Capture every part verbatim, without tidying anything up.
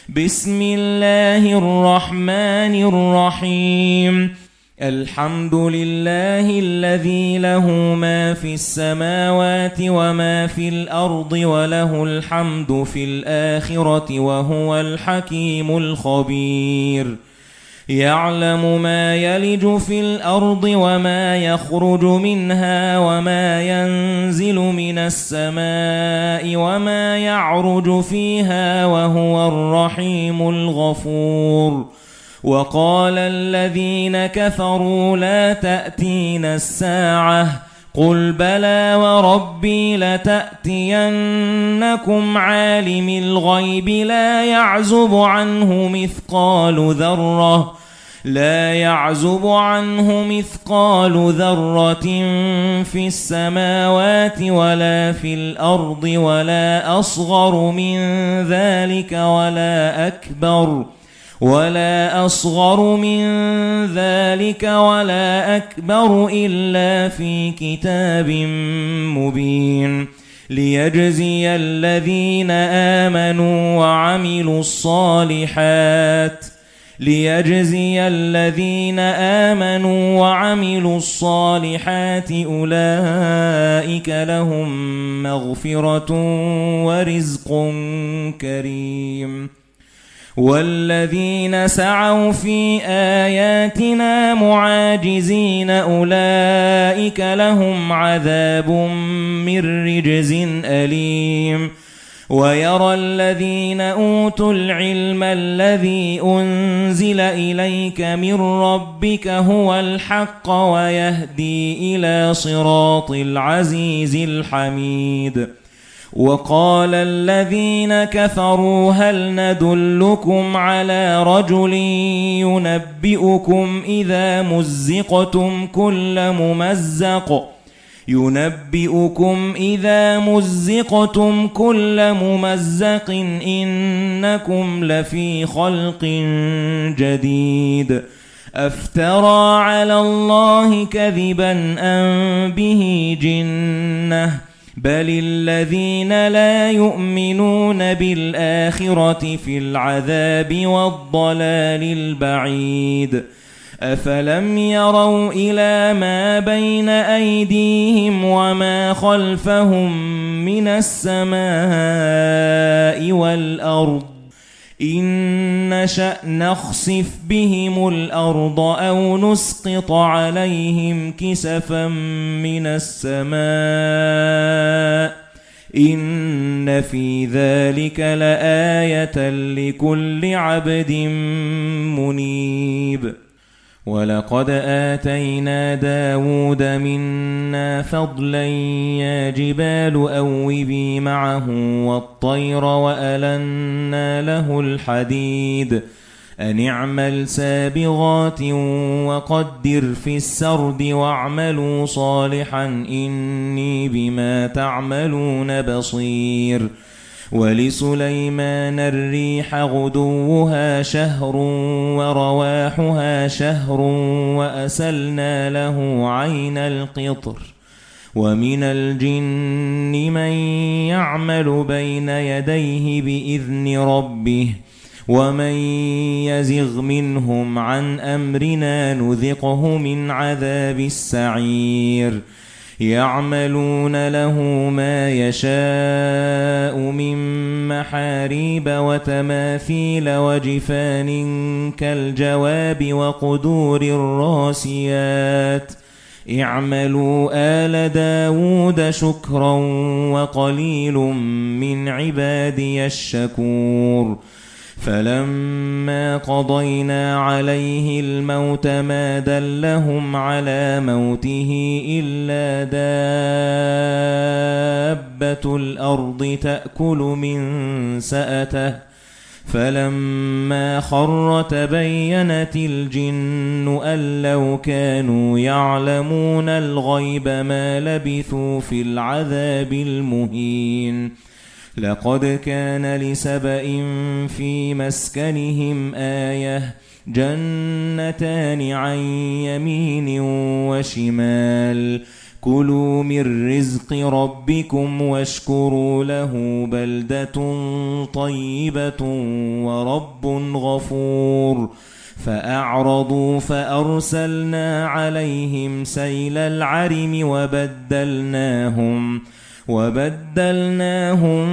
بسم الله الرحمن الرحيم الحمد لله الذي له ما في السماوات وما في الأرض وله الحمد في الآخرة وهو الحكيم الخبير يعلم ما يلج في الأرض وما يخرج منها وما ينزل من السماء وما يعرج فيها وهو الرحيم الغفور وقال الذين كفروا لا تأتينا الساعة قل بلى وربي لتأتينكم عالم الغيب لا يعزب عنه مثقال ذرة لا يعزب عنه مثقال ذرة في السماوات ولا في الأرض ولا أصغر من ذلك ولا أكبر ولا أصغر من ذلك ولا أكبر إلا في كتاب مبين ليجزي الذين آمنوا وعملوا الصالحات ليجزي الذين آمنوا وعملوا الصالحات أولئك لهم مغفرة ورزق كريم والذين سعوا في آياتنا معاجزين أولئك لهم عذاب من رجز أليم ويرى الذين أوتوا العلم الذي أنزل إليك من ربك هو الحق ويهدي إلى صراط العزيز الحميد وقال الذين كفروا هل ندلكم على رجل ينبئكم إذا مزقتم كل ممزق ينبئكم إذا مزقتم كل ممزق إنكم لفي خلق جديد أفترى على الله كذبا أم به جنة بل الذين لا يؤمنون بالآخرة في العذاب والضلال البعيد أفلم يروا إلى ما بين أيديهم وما خلفهم من السماء والأرض إن نشأ نخسف بهم الأرض أو نسقط عليهم كسفا من السماء إن في ذلك لآية لكل عبد منيب ولقد آتينا داود منا فضلا يا جبال أوبي معه والطير وألنا له الحديد أن اعمل سابغات وقدر في السرد واعملوا صالحا إني بما تعملون بصير ولسليمان الريح غدوها شهر ورواحها شهر وأسلنا له عين القطر ومن الجن من يعمل بين يديه بإذن ربه ومن يزغ منهم عن أمرنا نذقه من عذاب السعير يعملون له ما يشاء من محاريب وتماثيل وجفان كالجواب وقدور الراسيات اعملوا آل داود شكرا وقليل من عبادي الشكور فلما قضينا عليه الموت ما دلهم على موته إلا دابة الأرض تأكل من سأته فلما خر تبينت الجن أن لو كانوا يعلمون الغيب ما لبثوا في العذاب المهين لقد كان لسبإ في مسكنهم آية جنتان عن يمين وشمال كُلُوا مِن رِّزْقِ رَبِّكُمْ وَاشْكُرُوا لَهُ بَلْدَةٌ طَيِّبَةٌ وَرَبٌّ غَفُورٌ فَأَعْرَضُوا فَأَرْسَلْنَا عَلَيْهِمْ سَيْلَ الْعَرِمِ وَبَدَّلْنَاهُمْ وَبَدَّلْنَاهُمْ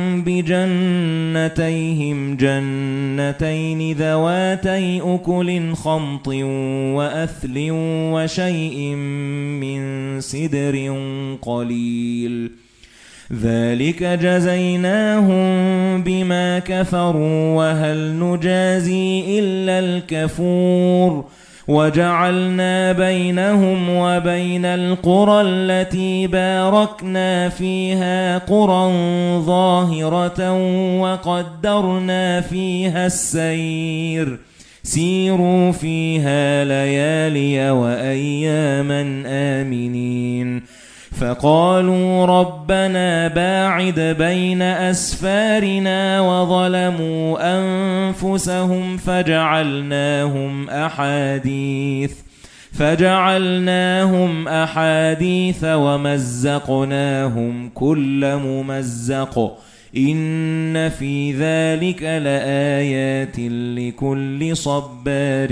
بِجَنَّتَيْهِمْ جَنَّتَيْنِ ذَوَاتَيْ أُكُلٍ خَمْطٍ وَأَثْلٍ وَشَيْءٍ مِّن سِدْرٍ قَلِيلٍ ذَلِكَ جَزَيْنَاهُم بِمَا كَفَرُوا وَهَلْ نُجَازِي إِلَّا الْكَفُورَ وَجَعَلْنَا بَيْنَهُمْ وَبَيْنَ الْقُرَى الَّتِي بَارَكْنَا فِيهَا قُرًى ظَاهِرَةً وَقَدَّرْنَا فِيهَا السَّيْرَ سِيرُوا فِيهَا لَيَالِيَ وَأَيَّامًا آمِنِينَ فَقَالُوا رَبَّنَا بَاعِدْ بَيْنَ أَسْفَارِنَا وَظَلَمُوا أَنفُسَهُمْ فَجَعَلْنَاهُمْ أَحَادِيثَ فَجَعَلْنَاهُمْ أَحَادِيثَ وَمَزَّقْنَاهُمْ كُلَّ مُمَزَّقٍ إِنَّ فِي ذَلِكَ لَآيَاتٍ لِكُلِّ صَبَّارٍ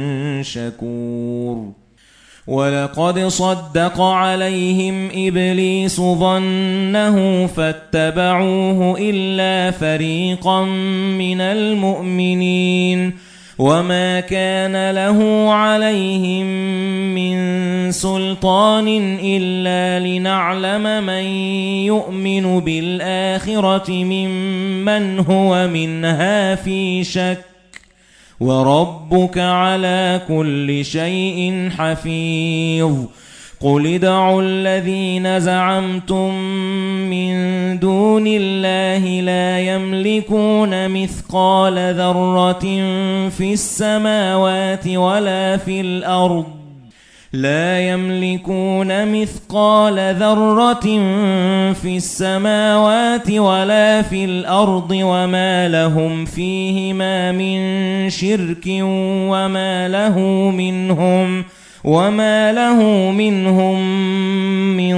شَكُورٍ وَلَقَدْ صَدَّقَ عَلَيْهِمْ إِبْلِيسُ ظَنَّهُ فَاتَّبَعُوهُ إِلَّا فَرِيقًا مِنَ الْمُؤْمِنِينَ وَمَا كَانَ لَهُ عَلَيْهِمْ مِنْ سُلْطَانٍ إِلَّا لِنَعْلَمَ مَنْ يُؤْمِنُ بِالْآخِرَةِ مِمَّنْ هُوَ مِنْهَا فِي شَكٍّ وَرَبُّكَ عَلَى كُلِّ شَيْءٍ حَفِيظٌ قُلِ ادْعُوا الَّذِينَ زَعَمْتُم مِّن دُونِ اللَّهِ لَا يَمْلِكُونَ مِثْقَالَ ذَرَّةٍ فِي السَّمَاوَاتِ وَلَا فِي الْأَرْضِ لا يملكون مثقال ذرة في السماوات ولا في الأرض وما لهم فيهما من شرك وما له منهم وما له منهم من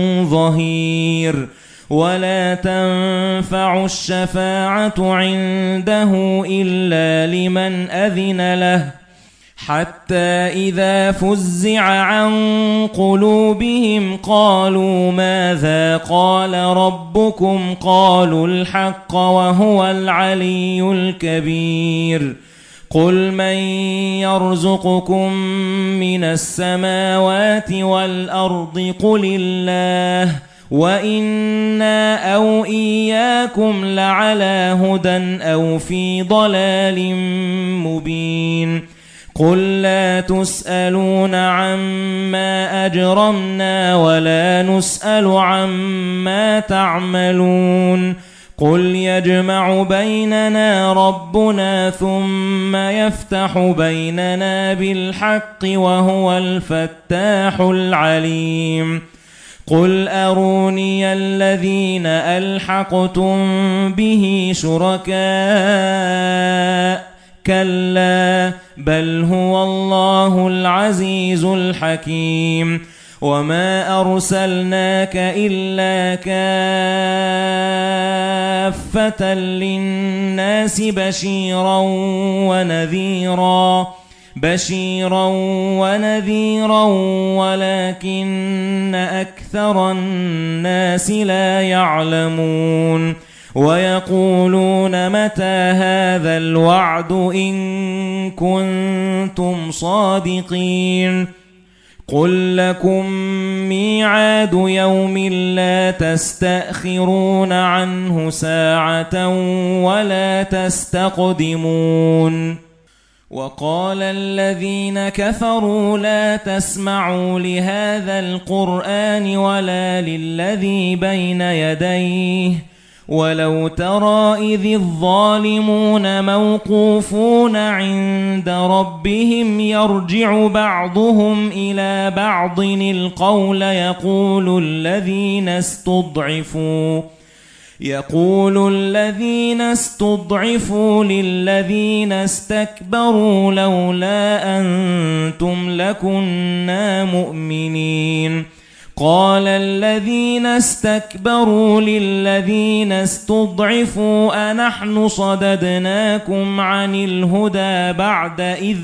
ظهير ولا تنفع الشفاعة عنده إلا لمن أذن له حتى إذا فزع عن قلوبهم قالوا ماذا قال ربكم قالوا الحق وهو العلي الكبير قل من يرزقكم من السماوات والأرض قل الله وإنا أو إياكم لعلى هدى أو في ضلال مبين قل لا تسألون عما أجرمنا ولا نسأل عما تعملون قل يجمع بيننا ربنا ثم يفتح بيننا بالحق وهو الفتاح العليم قل أروني الذين ألحقتم به شركاء كلا بل هو الله العزيز الحكيم وما أرسلناك إلا كافة للناس بشيرا ونذيرا بشيرا ونذيرا ولكن أكثر الناس لا يعلمون ويقولون متى هذا الوعد إن كنتم صادقين قل لكم ميعاد يوم لا تستأخرون عنه ساعة ولا تستقدمون وقال الذين كفروا لا تسمعوا لهذا القرآن ولا للذي بين يديه ولو ترى إذ الظالمون موقوفون عند ربهم يرجع بعضهم إلى بعض القول يقول الذين استضعفوا يقول الذين استضعفوا للذين استكبروا لولا أنتم لكنا مؤمنين قال الذين استكبروا للذين استضعفوا أنحن صددناكم عن الهدى بعد إذ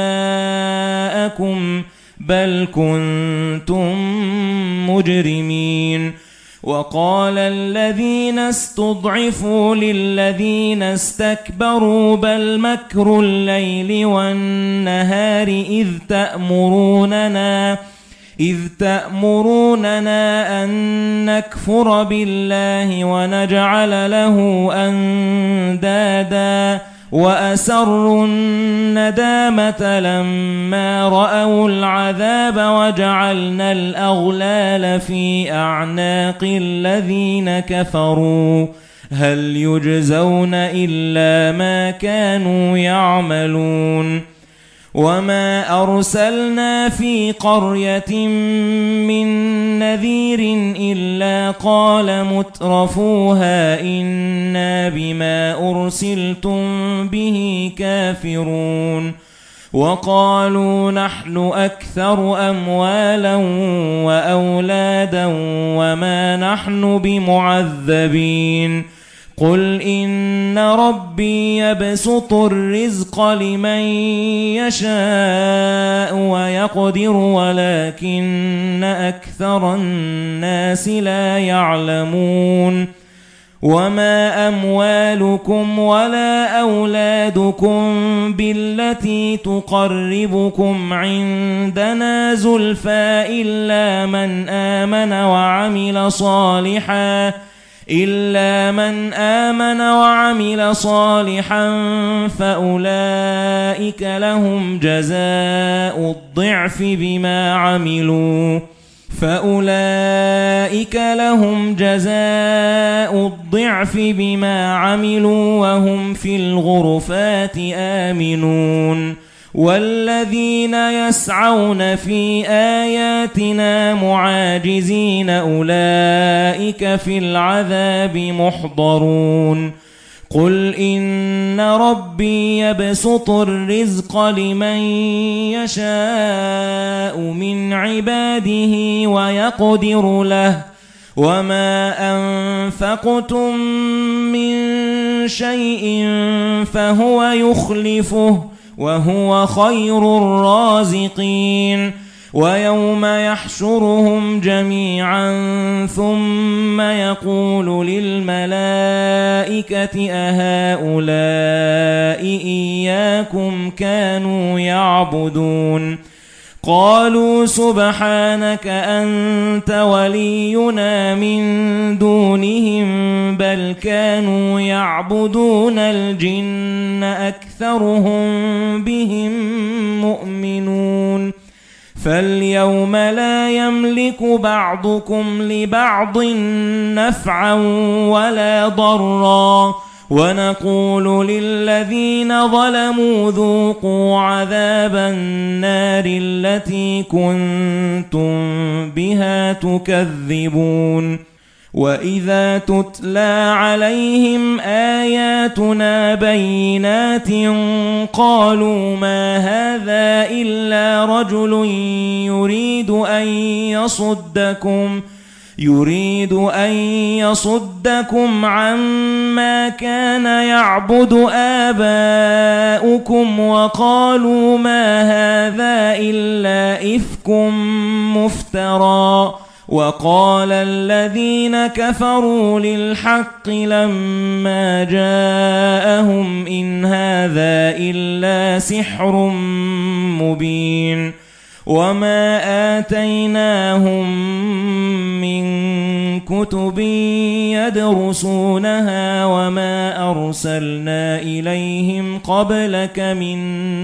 جاءكم بل كنتم مجرمين وقال الذين استضعفوا للذين استكبروا بل مكر الليل والنهار إذ تأمروننا إذ تأمروننا أن نكفر بالله ونجعل له أندادا وأسروا الندامة لما رأوا العذاب وجعلنا الأغلال في أعناق الذين كفروا هل يجزون إلا ما كانوا يعملون وما أرسلنا في قرية من نذير إلا قال مترفوها إنا بما أرسلتم به كافرون وقالوا نحن أكثر أموالا وأولادا وما نحن بمعذبين قل إن ربي يبسط الرزق لمن يشاء ويقدر ولكن أكثر الناس لا يعلمون وما أموالكم ولا أولادكم بالتي تقربكم عندنا زلفى إلا من آمن وعمل صالحا إلا من آمن وعمل صالحا فأولئك لهم جزاء الضعف بما عملوا فأولئك لهم جزاء الضعف بما عملوا وهم في الغرفات آمنون والذين يسعون في آياتنا معاجزين أولئك في العذاب محضرون قل إن ربي يبسط الرزق لمن يشاء من عباده ويقدر له وما أنفقتم من شيء فهو يخلفه وهو خير الرازقين ويوم يحشرهم جميعا ثم يقول للملائكة أهؤلاء إياكم كانوا يعبدون قالوا سبحانك أنت ولينا من دونهم بل كانوا يعبدون الجن أكثرهم بهم مؤمنون فاليوم لا يملك بعضكم لبعض نفعا ولا ضرا ونقول للذين ظلموا ذوقوا عذاب النار التي كنتم بها تكذبون وإذا تتلى عليهم آياتنا بينات قالوا ما هذا إلا رجل يريد أن يصدكم يريد أن يصدكم عما كان يعبد آباؤكم وقالوا ما هذا إلا إفك مفترى وقال الذين كفروا للحق لما جاءهم إن هذا إلا سحر مبين وما آتيناهم من كتب يدرسونها وما أرسلنا إليهم قبلك من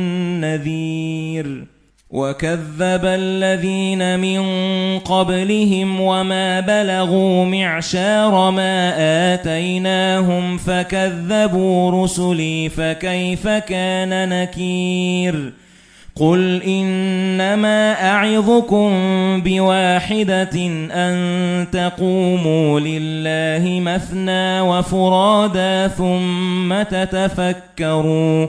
نذير وكذب الذين من قبلهم وما بلغوا معشار ما آتيناهم فكذبوا رسلي فكيف كان نكير قل إنما أعظكم بواحدة أن تقوموا لله مثنى وفرادا ثم تتفكروا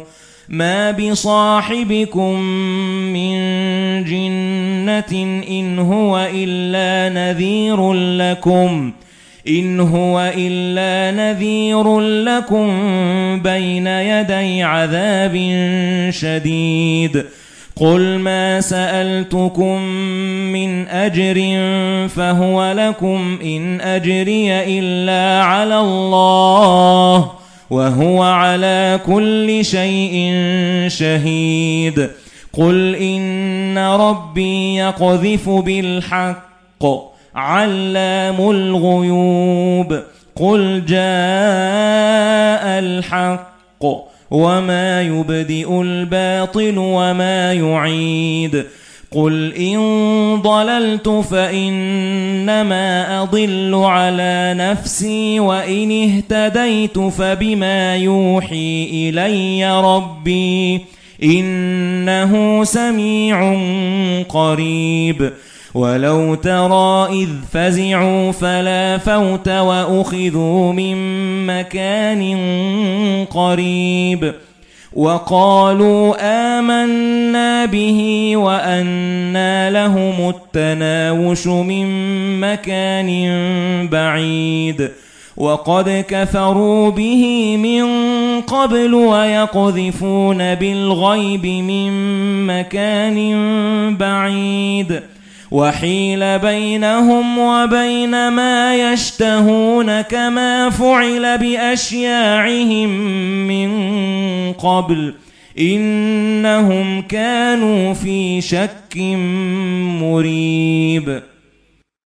ما بصاحبكم من جنة إن هو إلا نذير لكم إن هو إلا نذير لكم بين يدي عذاب شديد قل ما سألتكم من أجر فهو لكم إن أجري إلا على الله وهو على كل شيء شهيد قل إن ربي يقذف بالحق علام الغيوب قل جاء الحق وما يبدئ الباطل وما يعيد قل إن ضللت فإنما أضل على نفسي وإن اهتديت فبما يوحي إلي ربي إنه سميع قريب ولو ترى إذ فزعوا فلا فوت وأخذوا من مكان قريب وقالوا آمنا به وأنى لهم التناوش من مكان بعيد وقد كفروا به من قبل ويقذفون بالغيب من مكان بعيد وحيل بينهم وبين ما يشتهون كما فعل بأشياعهم من قبل إنهم كانوا في شك مريب.